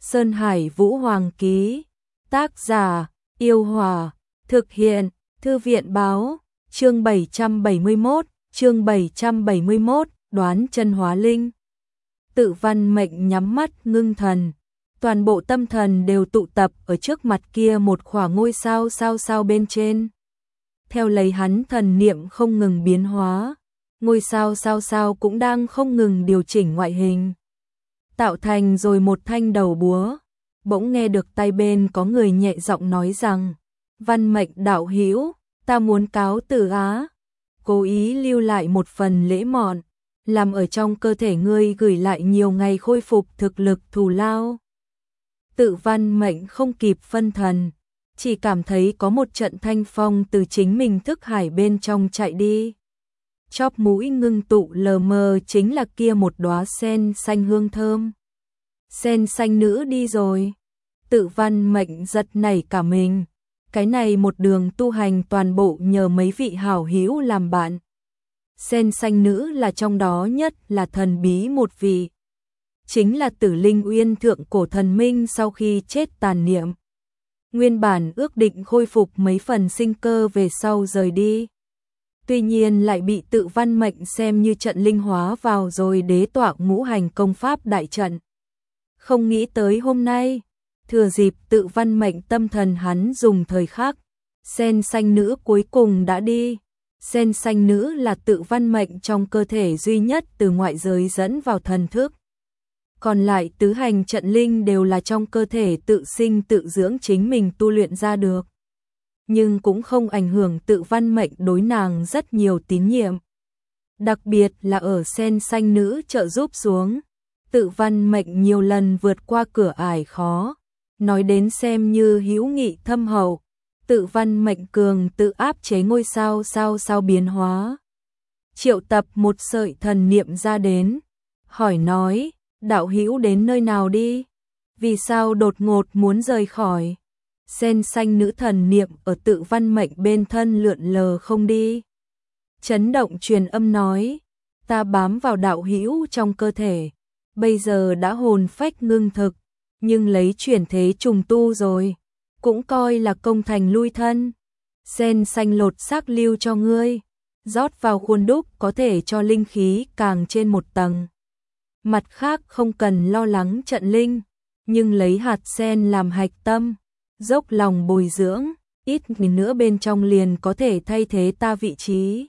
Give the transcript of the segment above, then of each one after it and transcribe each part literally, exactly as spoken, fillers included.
Sơn Hải Vũ Hoàng ký. Tác giả: Yêu Hòa. Thực hiện: Thư viện báo. Chương bảy trăm bảy mươi mốt, chương bảy trăm bảy mươi mốt, đoán chân hóa linh. Tự Văn Mệnh nhắm mắt ngưng thần, toàn bộ tâm thần đều tụ tập ở trước mặt kia một khỏa ngôi sao sao sao bên trên. Theo lấy hắn thần niệm không ngừng biến hóa, ngôi sao sao sao cũng đang không ngừng điều chỉnh ngoại hình, tạo thành rồi một thanh đầu búa. Bỗng nghe được tay bên có người nhẹ giọng nói rằng: Văn Mệnh đạo hữu, ta muốn cáo từ á, cố ý lưu lại một phần lễ mọn, làm ở trong cơ thể ngươi gửi lại nhiều ngày khôi phục thực lực thù lao. Tự Văn Mệnh không kịp phân thần, chỉ cảm thấy có một trận thanh phong từ chính mình thức hải bên trong chạy đi. Chóp mũi ngưng tụ lờ mờ chính là kia một đóa sen xanh hương thơm. Sen xanh nữ đi rồi. Tự Văn Mệnh giật nảy cả mình. Cái này một đường tu hành toàn bộ nhờ mấy vị hảo hữu làm bạn. Sen xanh nữ là trong đó nhất là thần bí một vị. Chính là Tử Linh Uyên thượng cổ thần minh sau khi chết tàn niệm. Nguyên bản ước định khôi phục mấy phần sinh cơ về sau rời đi. Tuy nhiên lại bị Tự Văn Mệnh xem như trận linh hóa vào rồi đế tọa ngũ hành công pháp đại trận. Không nghĩ tới hôm nay, thừa dịp Tự Văn Mệnh tâm thần hắn dùng thời khắc, sen xanh nữ cuối cùng đã đi. Sen xanh nữ là Tự Văn Mệnh trong cơ thể duy nhất từ ngoại giới dẫn vào thần thức. Còn lại tứ hành trận linh đều là trong cơ thể tự sinh tự dưỡng chính mình tu luyện ra được. Nhưng cũng không ảnh hưởng Tự Văn Mệnh đối nàng rất nhiều tín nhiệm. Đặc biệt là ở sen xanh nữ trợ giúp xuống, Tự Văn Mệnh nhiều lần vượt qua cửa ải khó. Nói đến xem như hữu nghị thâm hậu, Tự Văn Mệnh cường tự áp chế ngôi sao sao sao biến hóa. Triệu tập một sợi thần niệm ra đến, hỏi nói: đạo hữu đến nơi nào đi? Vì sao đột ngột muốn rời khỏi? Sen xanh nữ thần niệm ở Tự Văn Mệnh bên thân lượn lờ không đi. Chấn động truyền âm nói: ta bám vào đạo hữu trong cơ thể, bây giờ đã hồn phách ngưng thực, nhưng lấy chuyển thế trùng tu rồi, cũng coi là công thành lui thân. Sen xanh lột xác lưu cho ngươi, rót vào khuôn đúc có thể cho linh khí càng trên một tầng. Mặt khác không cần lo lắng trận linh, nhưng lấy hạt sen làm hạch tâm, dốc lòng bồi dưỡng, ít nữa bên trong liền có thể thay thế ta vị trí.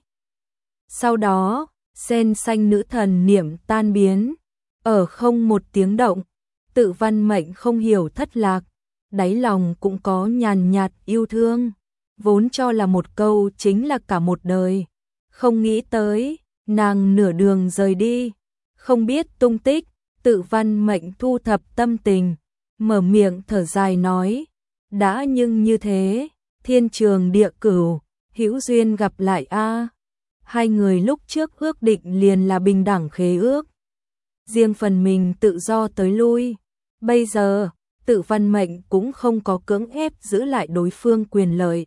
Sau đó, sen xanh nữ thần niệm tan biến, ở không một tiếng động. Tự Văn Mệnh không hiểu thất lạc, đáy lòng cũng có nhàn nhạt yêu thương, vốn cho là một câu chính là cả một đời, không nghĩ tới, nàng nửa đường rời đi, không biết tung tích. Tự Văn Mệnh thu thập tâm tình, mở miệng thở dài nói: đã nhưng như thế, thiên trường địa cửu, hữu duyên gặp lại a. Hai người lúc trước ước định liền là bình đẳng khế ước, riêng phần mình tự do tới lui. Bây giờ, Tự Văn Mệnh cũng không có cưỡng ép giữ lại đối phương quyền lợi,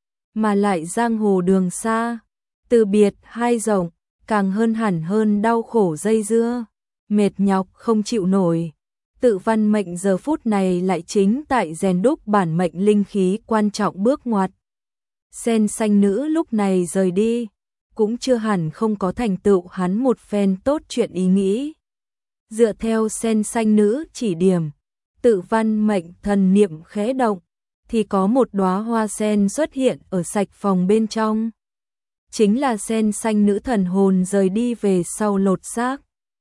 mà lại giang hồ đường xa, từ biệt hai rộng, càng hơn hẳn hơn đau khổ dây dưa, mệt nhọc không chịu nổi. Tự Văn Mệnh giờ phút này lại chính tại rèn đúc bản mệnh linh khí quan trọng bước ngoặt. Sen xanh nữ lúc này rời đi, cũng chưa hẳn không có thành tựu hắn một phen tốt chuyện ý nghĩ. Dựa theo sen xanh nữ chỉ điểm, Tự Văn Mệnh thần niệm khẽ động, thì có một đóa hoa sen xuất hiện ở sạch phòng bên trong. Chính là sen xanh nữ thần hồn rời đi về sau lột xác.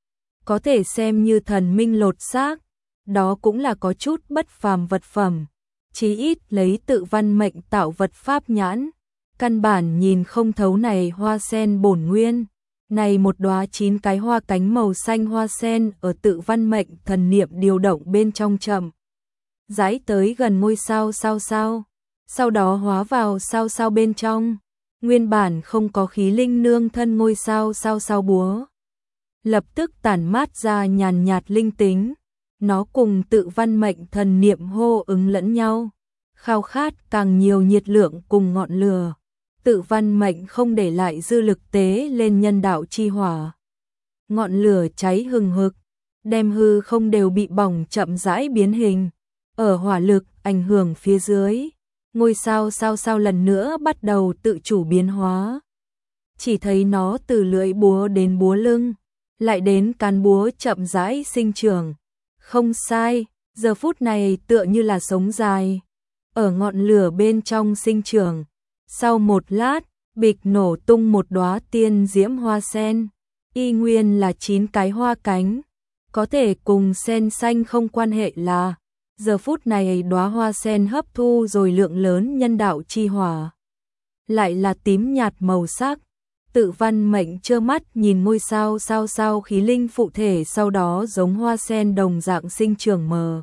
Có thể xem như thần minh lột xác, đó cũng là có chút bất phàm vật phẩm. Chí ít lấy Tự Văn Mệnh tạo vật pháp nhãn, căn bản nhìn không thấu này hoa sen bổn nguyên. Này một đóa chín cái hoa cánh màu xanh hoa sen ở Tự Văn Mệnh thần niệm điều động bên trong chậm rãi tới gần ngôi sao sao sao, sau đó hóa vào sao sao bên trong. Nguyên bản không có khí linh nương thân ngôi sao sao sao búa, lập tức tản mát ra nhàn nhạt linh tính. Nó cùng Tự Văn Mệnh thần niệm hô ứng lẫn nhau, khao khát càng nhiều nhiệt lượng cùng ngọn lửa. Tự Văn Mệnh không để lại dư lực tế lên nhân đạo chi hỏa. Ngọn lửa cháy hừng hực, đem hư không đều bị bỏng chậm rãi biến hình. Ở hỏa lực ảnh hưởng phía dưới, ngôi sao sao sao lần nữa bắt đầu tự chủ biến hóa. Chỉ thấy nó từ lưỡi búa đến búa lưng, lại đến cán búa chậm rãi sinh trưởng. Không sai, giờ phút này tựa như là sống dài, ở ngọn lửa bên trong sinh trưởng. Sau một lát, bịch nổ tung một đóa tiên diễm hoa sen, y nguyên là chín cái hoa cánh, có thể cùng sen xanh không quan hệ là, giờ phút này đóa hoa sen hấp thu rồi lượng lớn nhân đạo chi hỏa, lại là tím nhạt màu sắc. Tự Văn Mệnh trơ mắt nhìn ngôi sao sao sao khí linh phụ thể sau đó giống hoa sen đồng dạng sinh trưởng mờ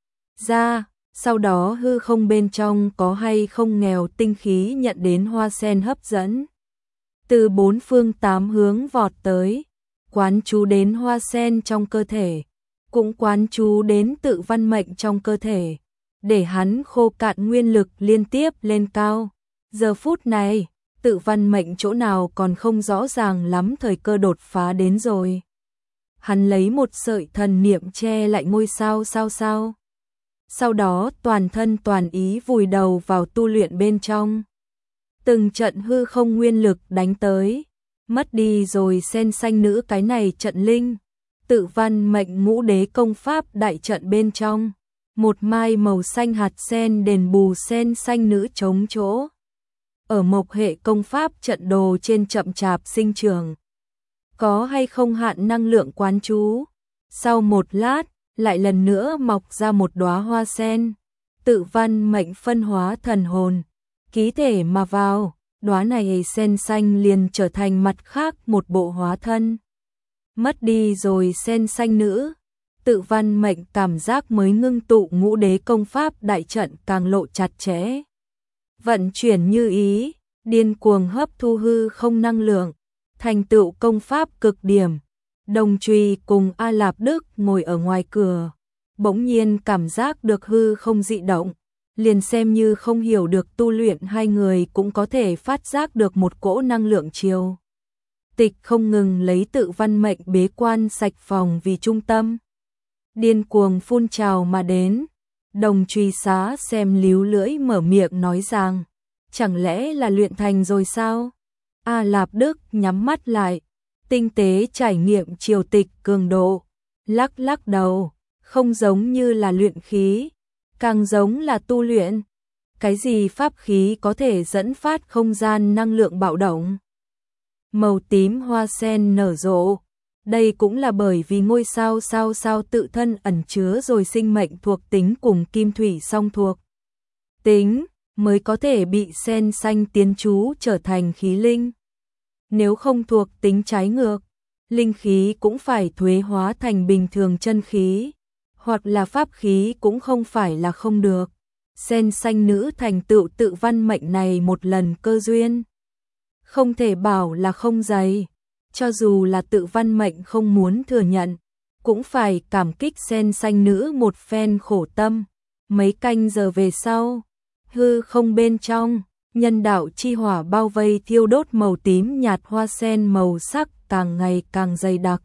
ra, sau đó hư không bên trong có hay không nghèo tinh khí nhận đến hoa sen hấp dẫn. Từ bốn phương tám hướng vọt tới, quán chú đến hoa sen trong cơ thể, cũng quán chú đến Tự Văn Mệnh trong cơ thể, để hắn khô cạn nguyên lực liên tiếp lên cao. Giờ phút này, Tự Văn Mệnh chỗ nào còn không rõ ràng lắm thời cơ đột phá đến rồi. Hắn lấy một sợi thần niệm che lại ngôi sao sao sao. Sau đó toàn thân toàn ý vùi đầu vào tu luyện bên trong. Từng trận hư không nguyên lực đánh tới, mất đi rồi sen xanh nữ cái này trận linh. Tự Văn Mệnh ngũ đế công pháp đại trận bên trong, một mai màu xanh hạt sen đền bù sen xanh nữ chống chỗ. Ở mộc hệ công pháp trận đồ trên chậm chạp sinh trưởng, có hay không hạn năng lượng quán chú. Sau một lát, lại lần nữa mọc ra một đóa hoa sen. Tự Văn Mệnh phân hóa thần hồn, ký thể mà vào, đóa này sen xanh liền trở thành mặt khác một bộ hóa thân. Mất đi rồi sen xanh nữ, Tự Văn Mệnh cảm giác mới ngưng tụ ngũ đế công pháp đại trận càng lộ chặt chẽ. Vận chuyển như ý, điên cuồng hấp thu hư không năng lượng, thành tựu công pháp cực điểm. Đồng Trùy cùng A Lạp Đức ngồi ở ngoài cửa, bỗng nhiên cảm giác được hư không dị động, liền xem như không hiểu được tu luyện hai người cũng có thể phát giác được một cỗ năng lượng chiều tịch không ngừng lấy Tự Văn Mệnh bế quan sạch phòng vì trung tâm, điên cuồng phun trào mà đến. Đồng Trùy xá xem líu lưỡi mở miệng nói rằng, chẳng lẽ là luyện thành rồi sao? A Lạp Đức nhắm mắt lại, tinh tế trải nghiệm triều tịch cường độ, lắc lắc đầu, không giống như là luyện khí, càng giống là tu luyện. Cái gì pháp khí có thể dẫn phát không gian năng lượng bạo động? Màu tím hoa sen nở rộ, đây cũng là bởi vì ngôi sao sao sao tự thân ẩn chứa rồi sinh mệnh thuộc tính cùng kim thủy song thuộc tính, mới có thể bị sen xanh tiến chú trở thành khí linh. Nếu không thuộc tính trái ngược, linh khí cũng phải thuế hóa thành bình thường chân khí, hoặc là pháp khí cũng không phải là không được. Sen xanh nữ thành tựu Tự Văn Mệnh này một lần cơ duyên, không thể bảo là không dày, cho dù là Tự Văn Mệnh không muốn thừa nhận, cũng phải cảm kích sen xanh nữ một phen khổ tâm. Mấy canh giờ về sau, hư không bên trong, nhân đạo chi hỏa bao vây thiêu đốt màu tím nhạt hoa sen màu sắc càng ngày càng dày đặc,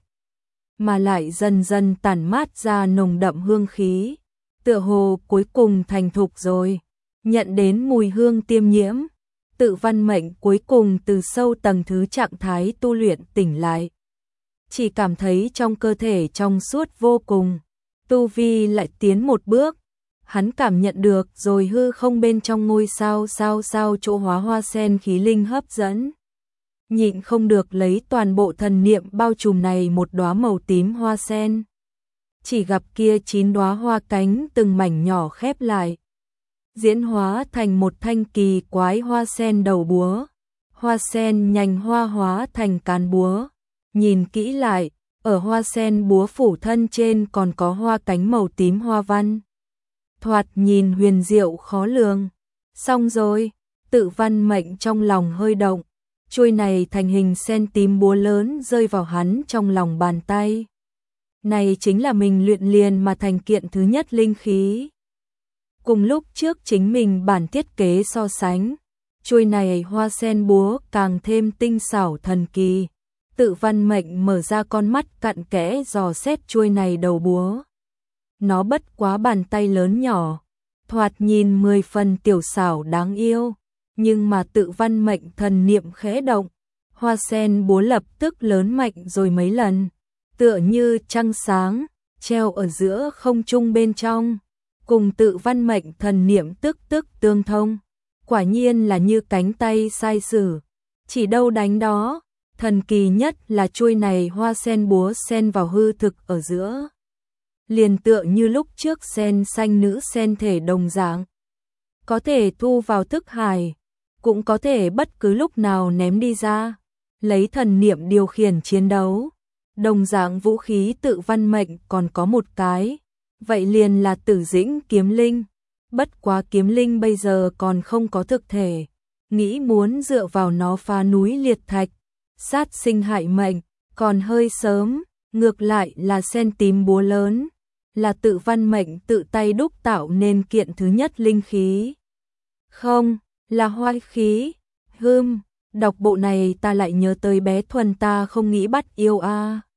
mà lại dần dần tản mát ra nồng đậm hương khí, tựa hồ cuối cùng thành thục rồi, nhận đến mùi hương tiêm nhiễm. Tự Văn Mệnh cuối cùng từ sâu tầng thứ trạng thái tu luyện tỉnh lại, chỉ cảm thấy trong cơ thể trong suốt vô cùng, tu vi lại tiến một bước. Hắn cảm nhận được rồi hư không bên trong ngôi sao sao sao chỗ hóa hoa sen khí linh hấp dẫn, nhịn không được lấy toàn bộ thần niệm bao trùm này một đóa màu tím hoa sen. Chỉ gặp kia chín đóa hoa cánh từng mảnh nhỏ khép lại, diễn hóa thành một thanh kỳ quái hoa sen đầu búa, hoa sen nhành hoa hóa thành cán búa. Nhìn kỹ lại, ở hoa sen búa phủ thân trên còn có hoa cánh màu tím hoa văn, thoạt nhìn huyền diệu khó lường. Xong rồi, Tự Văn Mệnh trong lòng hơi động, chuôi này thành hình sen tím búa lớn rơi vào hắn trong lòng bàn tay. Này chính là mình luyện liền mà thành kiện thứ nhất linh khí. Cùng lúc trước chính mình bản thiết kế so sánh, chuôi này hoa sen búa càng thêm tinh xảo thần kỳ, Tự Văn Mệnh mở ra con mắt cặn kẽ dò xét chuôi này đầu búa. Nó bất quá bàn tay lớn nhỏ, thoạt nhìn mười phần tiểu xảo đáng yêu, nhưng mà Tự Văn Mệnh thần niệm khẽ động, hoa sen búa lập tức lớn mạnh rồi mấy lần, tựa như trăng sáng, treo ở giữa không trung bên trong, cùng Tự Văn Mệnh thần niệm tức tức tương thông, quả nhiên là như cánh tay sai sử, chỉ đâu đánh đó. Thần kỳ nhất là chuôi này hoa sen búa sen vào hư thực ở giữa, liền tựa như lúc trước sen xanh nữ sen thể đồng dạng, có thể thu vào thức hải, cũng có thể bất cứ lúc nào ném đi ra, lấy thần niệm điều khiển chiến đấu. Đồng dạng vũ khí Tự Văn Mệnh còn có một cái, vậy liền là Tử Dĩnh kiếm linh, bất quá kiếm linh bây giờ còn không có thực thể, nghĩ muốn dựa vào nó phá núi liệt thạch, sát sinh hại mệnh, còn hơi sớm, ngược lại là sen tím búa lớn, là Tự Văn Mệnh tự tay đúc tạo nên kiện thứ nhất linh khí. Không, là hoai khí. Hừm, đọc bộ này ta lại nhớ tới bé Thuần ta không nghĩ bắt yêu a. À.